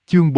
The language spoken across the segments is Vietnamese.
Chương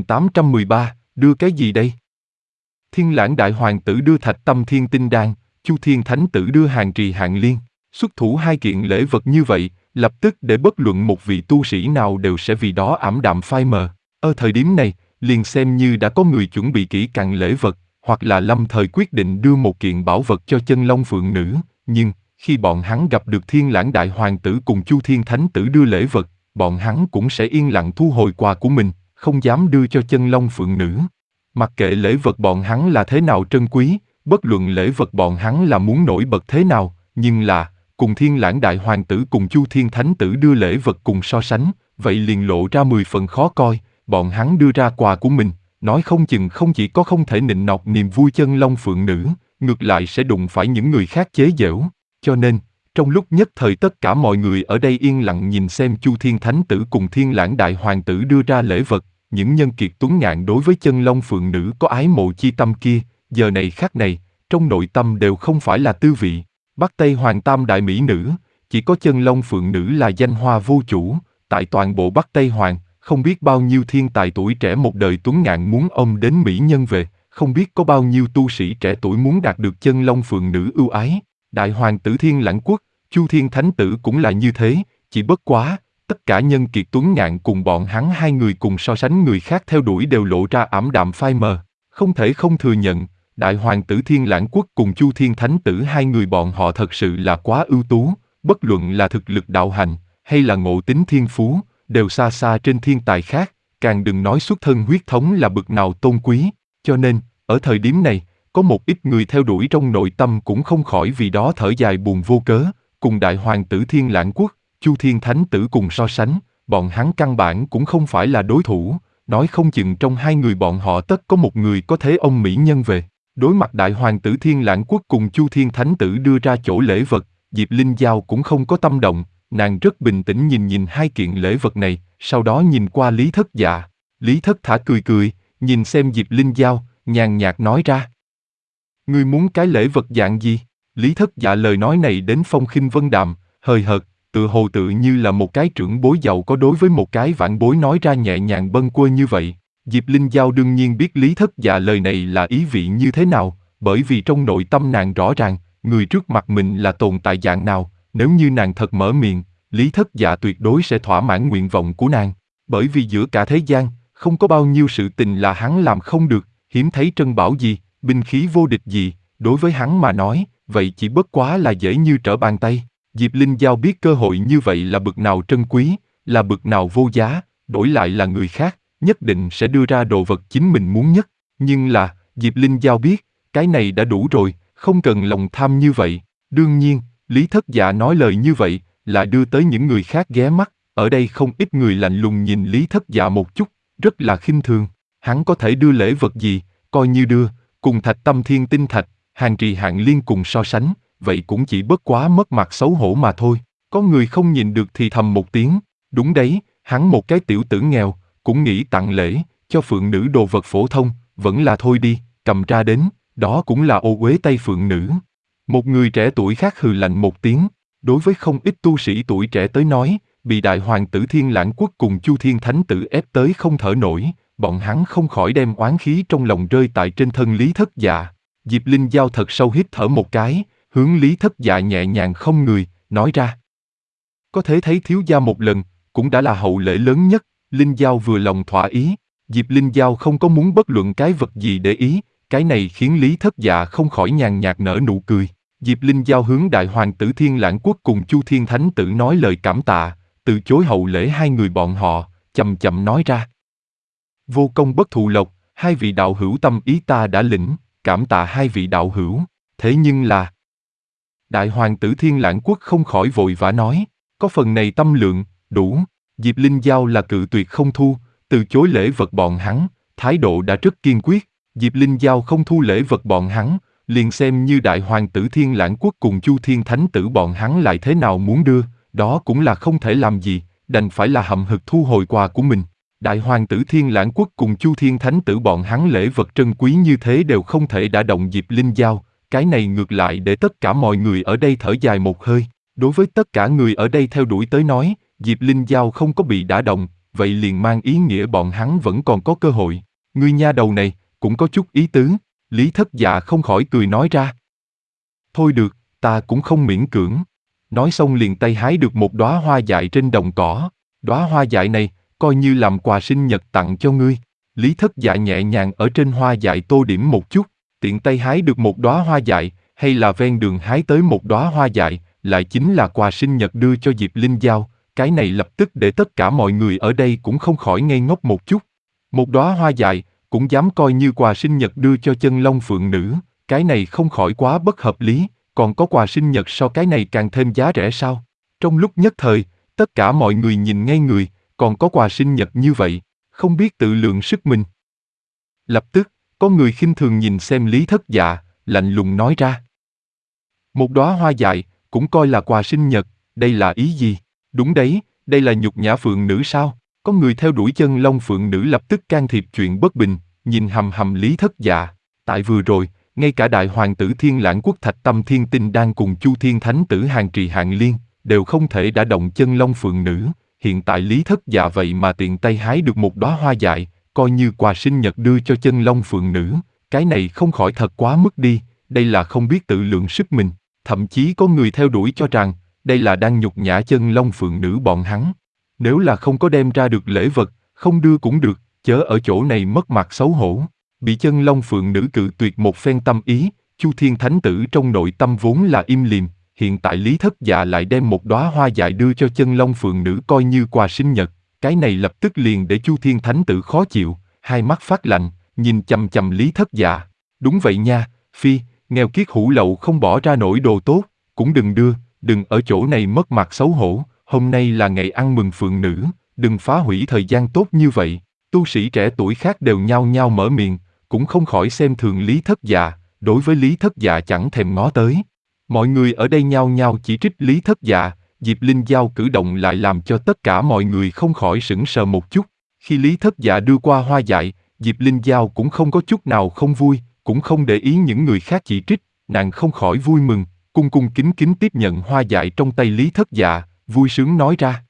4813, đưa cái gì đây? Thiên Lãng Đại Hoàng tử đưa Thạch Tâm Thiên Tinh Đan, Chu Thiên Thánh tử đưa Hàng Trì Hạng Liên. Xuất thủ hai kiện lễ vật như vậy, lập tức để bất luận một vị tu sĩ nào đều sẽ vì đó ảm đạm phai mờ. Ở thời điểm này, liền xem như đã có người chuẩn bị kỹ càng lễ vật, hoặc là lâm thời quyết định đưa một kiện bảo vật cho Chân Long Phượng Nữ, nhưng khi bọn hắn gặp được Thiên Lãng Đại Hoàng tử cùng Chu Thiên Thánh tử đưa lễ vật, bọn hắn cũng sẽ yên lặng thu hồi quà của mình, không dám đưa cho Chân Long Phượng Nữ. Mặc kệ lễ vật bọn hắn là thế nào trân quý, bất luận lễ vật bọn hắn là muốn nổi bật thế nào, nhưng là, cùng Thiên Lãng Đại Hoàng tử cùng Chu Thiên Thánh tử đưa lễ vật cùng so sánh, vậy liền lộ ra 10 phần khó coi. Bọn hắn đưa ra quà của mình, nói không chừng không chỉ có không thể nịnh nọt niềm vui Chân Long Phượng Nữ, ngược lại sẽ đụng phải những người khác chế giễu. Cho nên, trong lúc nhất thời tất cả mọi người ở đây yên lặng nhìn xem Chu Thiên Thánh tử cùng Thiên Lãng Đại Hoàng tử đưa ra lễ vật, những nhân kiệt tuấn ngạn đối với Chân Long Phượng Nữ có ái mộ chi tâm kia, giờ này khắc này, trong nội tâm đều không phải là tư vị. Bắc Tây Hoàng Tam Đại Mỹ Nữ, chỉ có Chân Long Phượng Nữ là danh hoa vô chủ, tại toàn bộ Bắc Tây Hoàng, không biết bao nhiêu thiên tài tuổi trẻ một đời tuấn ngạn muốn ôm đến mỹ nhân về, không biết có bao nhiêu tu sĩ trẻ tuổi muốn đạt được Chân Long Phượng Nữ ưu ái. Đại Hoàng tử Thiên Lãng Quốc, Chu Thiên Thánh tử cũng là như thế, chỉ bất quá, tất cả nhân kiệt tuấn ngạn cùng bọn hắn hai người cùng so sánh người khác theo đuổi đều lộ ra ảm đạm phai mờ. Không thể không thừa nhận, Đại Hoàng tử Thiên Lãng Quốc cùng Chu Thiên Thánh tử hai người bọn họ thật sự là quá ưu tú, bất luận là thực lực đạo hành, hay là ngộ tính thiên phú, đều xa xa trên thiên tài khác, càng đừng nói xuất thân huyết thống là bực nào tôn quý. Cho nên, ở thời điểm này, có một ít người theo đuổi trong nội tâm cũng không khỏi vì đó thở dài buồn vô cớ, cùng Đại Hoàng tử Thiên Lãng Quốc, Chu Thiên Thánh tử cùng so sánh, bọn hắn căn bản cũng không phải là đối thủ, nói không chừng trong hai người bọn họ tất có một người có thế ông mỹ nhân về. Đối mặt Đại Hoàng tử Thiên Lãng Quốc cùng Chu Thiên Thánh tử đưa ra chỗ lễ vật, Diệp Linh Giao cũng không có tâm động, nàng rất bình tĩnh nhìn hai kiện lễ vật này, sau đó nhìn qua Lý Thất Dạ. Lý Thất Thả cười cười, nhìn xem Diệp Linh Giao, nhàn nhạt nói ra. Ngươi muốn cái lễ vật dạng gì? Lý Thất Dạ lời nói này đến phong khinh vân đạm, hời hợt, tựa hồ tự như là một cái trưởng bối giàu có đối với một cái vãn bối nói ra nhẹ nhàng bâng quơ như vậy. Diệp Linh Giao đương nhiên biết Lý Thất Dạ lời này là ý vị như thế nào, bởi vì trong nội tâm nàng rõ ràng, người trước mặt mình là tồn tại dạng nào, nếu như nàng thật mở miệng, Lý Thất Dạ tuyệt đối sẽ thỏa mãn nguyện vọng của nàng. Bởi vì giữa cả thế gian, không có bao nhiêu sự tình là hắn làm không được, hiếm thấy trân bảo gì, binh khí vô địch gì, đối với hắn mà nói, vậy chỉ bất quá là dễ như trở bàn tay. Diệp Linh Giao biết cơ hội như vậy là bực nào trân quý, là bực nào vô giá, đổi lại là người khác, nhất định sẽ đưa ra đồ vật chính mình muốn nhất. Nhưng là, Diệp Linh Giao biết, cái này đã đủ rồi, không cần lòng tham như vậy. Đương nhiên, Lý Thất Dạ nói lời như vậy, là đưa tới những người khác ghé mắt, ở đây không ít người lạnh lùng nhìn Lý Thất Dạ một chút, rất là khinh thường. Hắn có thể đưa lễ vật gì, coi như đưa, cùng Thạch Tâm Thiên Tinh Thạch, Hàng Trì Hạng Liên cùng so sánh, vậy cũng chỉ bất quá mất mặt xấu hổ mà thôi. Có người không nhìn được thì thầm một tiếng, đúng đấy, hắn một cái tiểu tử nghèo, cũng nghĩ tặng lễ, cho Phượng Nữ đồ vật phổ thông, vẫn là thôi đi, cầm ra đến, đó cũng là ô uế tay Phượng Nữ. Một người trẻ tuổi khác hừ lạnh một tiếng, đối với không ít tu sĩ tuổi trẻ tới nói, bị Đại Hoàng tử Thiên Lãng Quốc cùng Chu Thiên Thánh tử ép tới không thở nổi, bọn hắn không khỏi đem oán khí trong lòng rơi tại trên thân Lý Thất Dạ. Diệp Linh Giao thật sâu hít thở một cái, hướng Lý Thất Dạ nhẹ nhàng không người, nói ra. Có thể thấy thiếu gia một lần, cũng đã là hậu lễ lớn nhất. Linh Giao vừa lòng thỏa ý. Diệp Linh Giao không có muốn bất luận cái vật gì để ý, cái này khiến Lý Thất Dạ không khỏi nhàn nhạt nở nụ cười. Diệp Linh Giao hướng Đại Hoàng tử Thiên Lãng Quốc cùng Chu Thiên Thánh tử nói lời cảm tạ, từ chối hậu lễ hai người bọn họ, chậm chậm nói ra. Vô công bất thụ lộc, hai vị đạo hữu tâm ý ta đã lĩnh, cảm tạ hai vị đạo hữu. Thế nhưng là... Đại Hoàng tử Thiên Lãng Quốc không khỏi vội vã nói, có phần này tâm lượng, đủ. Diệp Linh Giao là cự tuyệt không thu, từ chối lễ vật bọn hắn, thái độ đã rất kiên quyết. Diệp Linh Giao không thu lễ vật bọn hắn, liền xem như Đại Hoàng tử Thiên Lãng Quốc cùng Chu Thiên Thánh tử bọn hắn lại thế nào muốn đưa, đó cũng là không thể làm gì, đành phải là hậm hực thu hồi quà của mình. Đại Hoàng tử Thiên Lãng Quốc cùng Chu Thiên Thánh tử bọn hắn lễ vật trân quý như thế đều không thể đả động Diệp Linh Giao, cái này ngược lại để tất cả mọi người ở đây thở dài một hơi. Đối với tất cả người ở đây theo đuổi tới nói, Diệp Linh Giao không có bị đả động, vậy liền mang ý nghĩa bọn hắn vẫn còn có cơ hội. Ngươi nha đầu này, cũng có chút ý tứ. Lý Thất Dạ không khỏi cười nói ra. Thôi được, ta cũng không miễn cưỡng. Nói xong liền tay hái được một đóa hoa dại trên đồng cỏ. Đóa hoa dại này, coi như làm quà sinh nhật tặng cho ngươi. Lý Thất Dạ nhẹ nhàng ở trên hoa dại tô điểm một chút, tiện tay hái được một đóa hoa dại, hay là ven đường hái tới một đóa hoa dại, lại chính là quà sinh nhật đưa cho Diệp Linh Giao. Cái này lập tức để tất cả mọi người ở đây cũng không khỏi ngây ngốc một chút. Một đóa hoa dại, cũng dám coi như quà sinh nhật đưa cho Chân Long Phượng Nữ, cái này không khỏi quá bất hợp lý, còn có quà sinh nhật so cái này càng thêm giá rẻ sao? Trong lúc nhất thời, tất cả mọi người nhìn ngây người, còn có quà sinh nhật như vậy, không biết tự lượng sức mình. Lập tức, có người khinh thường nhìn xem Lý Thất Dạ, lạnh lùng nói ra. Một đóa hoa dại, cũng coi là quà sinh nhật, đây là ý gì? Đúng đấy, đây là nhục nhã Phượng Nữ sao? Có người theo đuổi Chân Long Phượng Nữ lập tức can thiệp chuyện bất bình, nhìn hầm hầm Lý Thất Dạ. Tại vừa rồi, ngay cả đại hoàng tử Thiên Lãng Quốc Thạch Tâm Thiên Tinh đang cùng Chu Thiên Thánh Tử Hàn Trì Hàn Liên, đều không thể đả động Chân Long Phượng Nữ. Hiện tại Lý Thất Dạ vậy mà tiện tay hái được một đóa hoa dại, coi như quà sinh nhật đưa cho Chân Long Phượng Nữ, cái này không khỏi thật quá mức đi, đây là không biết tự lượng sức mình. Thậm chí có người theo đuổi cho rằng, đây là đang nhục nhã Chân Long Phượng Nữ bọn hắn. Nếu là không có đem ra được lễ vật, không đưa cũng được, chớ ở chỗ này mất mặt xấu hổ. Bị Chân Long Phượng Nữ cự tuyệt một phen tâm ý, Chu Thiên Thánh Tử trong nội tâm vốn là im lìm, hiện tại Lý Thất Dạ lại đem một đóa hoa dại đưa cho Chân Long Phượng Nữ coi như quà sinh nhật, cái này lập tức liền để Chu Thiên Thánh Tử khó chịu, hai mắt phát lạnh, nhìn chằm chằm Lý Thất Dạ. Đúng vậy nha, phi, nghèo kiết hủ lậu không bỏ ra nổi đồ tốt, cũng đừng đưa, đừng ở chỗ này mất mặt xấu hổ, hôm nay là ngày ăn mừng Phượng Nữ, đừng phá hủy thời gian tốt như vậy. Tu sĩ trẻ tuổi khác đều nhao nhao mở miệng, cũng không khỏi xem thường Lý Thất Dạ, đối với Lý Thất Dạ chẳng thèm ngó tới. Mọi người ở đây nhao nhao chỉ trích Lý Thất Dạ, Diệp Linh Giao cử động lại làm cho tất cả mọi người không khỏi sững sờ một chút. Khi Lý Thất Dạ đưa qua hoa dại, Diệp Linh Giao cũng không có chút nào không vui, cũng không để ý những người khác chỉ trích, nàng không khỏi vui mừng, cung cung kính kính tiếp nhận hoa dại trong tay Lý Thất Dạ, vui sướng nói ra.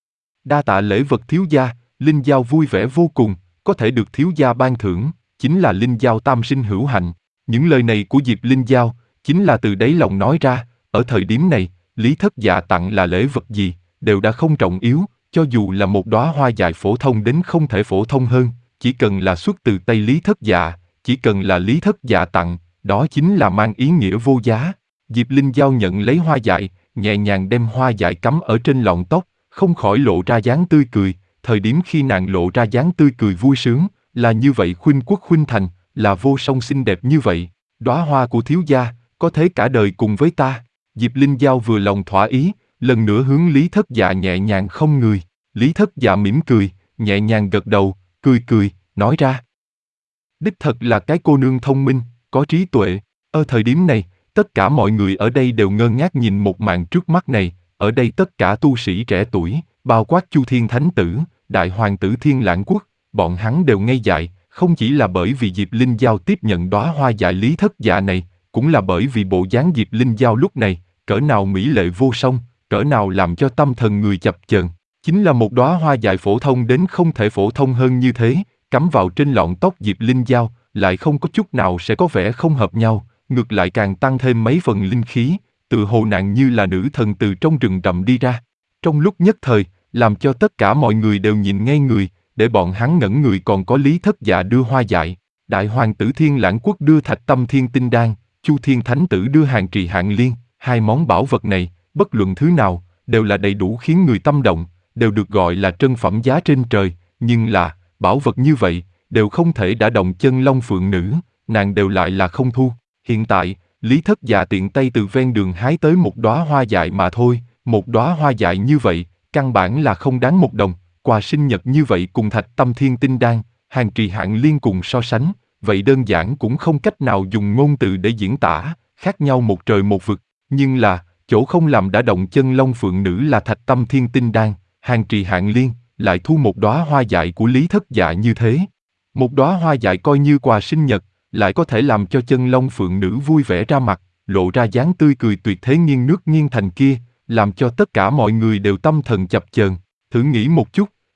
Đa tạ lễ vật thiếu gia, Linh Giao vui vẻ vô cùng, có thể được thiếu gia ban thưởng, chính là Linh Giao tam sinh hữu hạnh. Những lời này của Diệp Linh Giao, chính là từ đáy lòng nói ra, ở thời điểm này, Lý Thất Dạ tặng là lễ vật gì, đều đã không trọng yếu, cho dù là một đóa hoa dại phổ thông đến không thể phổ thông hơn, chỉ cần là xuất từ tay Lý Thất Dạ, chỉ cần là Lý Thất Dạ tặng, đó chính là mang ý nghĩa vô giá. Diệp Linh Giao nhận lấy hoa dại, nhẹ nhàng đem hoa dại cắm ở trên lọn tóc, không khỏi lộ ra dáng tươi cười, thời điểm khi nàng lộ ra dáng tươi cười vui sướng, là như vậy khuynh quốc khuynh thành, là vô song xinh đẹp như vậy. Đóa hoa của thiếu gia, có thế cả đời cùng với ta. Diệp Linh Giao vừa lòng thỏa ý, lần nữa hướng Lý Thất Dạ nhẹ nhàng không người. Lý Thất Dạ mỉm cười, nhẹ nhàng gật đầu, cười cười, nói ra. Đích thật là cái cô nương thông minh, có trí tuệ. Ở thời điểm này, tất cả mọi người ở đây đều ngơ ngác nhìn một màn trước mắt này. Ở đây tất cả tu sĩ trẻ tuổi, bao quát Chu Thiên Thánh Tử, Đại Hoàng tử Thiên Lãng Quốc, bọn hắn đều ngây dại, không chỉ là bởi vì Diệp Linh Giao tiếp nhận đóa hoa dại Lý Thất Dạ này, cũng là bởi vì bộ dáng Diệp Linh Giao lúc này, cỡ nào mỹ lệ vô song, cỡ nào làm cho tâm thần người chập chờn. Chính là một đóa hoa dại phổ thông đến không thể phổ thông hơn như thế, cắm vào trên lọn tóc Diệp Linh Giao, lại không có chút nào sẽ có vẻ không hợp nhau, ngược lại càng tăng thêm mấy phần linh khí, tự hồ nàng như là nữ thần từ trong rừng rậm đi ra. Trong lúc nhất thời, làm cho tất cả mọi người đều nhìn ngây người, để bọn hắn ngẩn người còn có Lý Thất Dạ đưa hoa dại, Đại Hoàng tử Thiên Lãng Quốc đưa Thạch Tâm Thiên Tinh Đan, Chu Thiên Thánh Tử đưa Hàn Trì Hàn Liên, hai món bảo vật này, bất luận thứ nào, đều là đầy đủ khiến người tâm động, đều được gọi là trân phẩm giá trên trời, nhưng là, bảo vật như vậy, đều không thể đả động Chân Long Phượng Nữ, nàng đều lại là không thu. Hiện tại, Lý Thất Dạ tiện tay từ ven đường hái tới một đóa hoa dại mà thôi, một đóa hoa dại như vậy, căn bản là không đáng một đồng, quà sinh nhật như vậy cùng Thạch Tâm Thiên Tinh Đan, Hàn Trì Hàn Liên cùng so sánh, vậy đơn giản cũng không cách nào dùng ngôn từ để diễn tả, khác nhau một trời một vực, nhưng là, chỗ không làm đả động Chân Long Phượng Nữ là Thạch Tâm Thiên Tinh Đan, Hàn Trì Hàn Liên, lại thu một đóa hoa dại của Lý Thất Dạ như thế. Một đóa hoa dại coi như quà sinh nhật, lại có thể làm cho Chân Long Phượng Nữ vui vẻ ra mặt, lộ ra dáng tươi cười tuyệt thế nghiêng nước nghiêng thành kia, làm cho tất cả mọi người đều tâm thần chập chờn. Thử nghĩ một chút,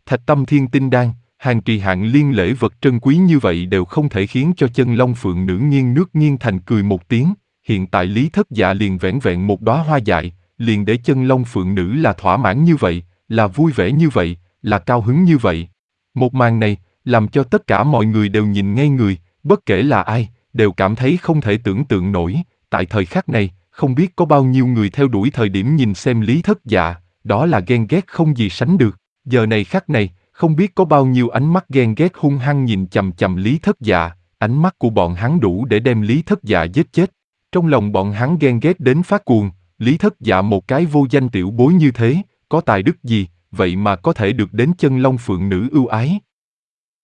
Thạch Tâm Thiên Tinh Đan, hàng trì hạng liên lễ vật trân quý như vậy đều không thể khiến cho Chân Long Phượng Nữ nghiêng nước nghiêng thành cười một tiếng. Hiện tại Lý Thất Dạ liền vẻn vẹn một đóa hoa dại, liền để Chân Long Phượng Nữ là thỏa mãn như vậy, là vui vẻ như vậy, là cao hứng như vậy. Một màn này, làm cho tất cả mọi người đều nhìn ngây người, bất kể là ai, đều cảm thấy không thể tưởng tượng nổi. Tại thời khắc này, không biết có bao nhiêu người theo đuổi thời điểm nhìn xem Lý Thất Dạ, đó là ghen ghét không gì sánh được. Giờ này khắc này, không biết có bao nhiêu ánh mắt ghen ghét hung hăng nhìn chằm chằm Lý Thất Dạ, ánh mắt của bọn hắn đủ để đem Lý Thất Dạ giết chết. Trong lòng bọn hắn ghen ghét đến phát cuồng, Lý Thất Dạ một cái vô danh tiểu bối như thế, có tài đức gì, vậy mà có thể được đến Chân Long Phượng Nữ ưu ái.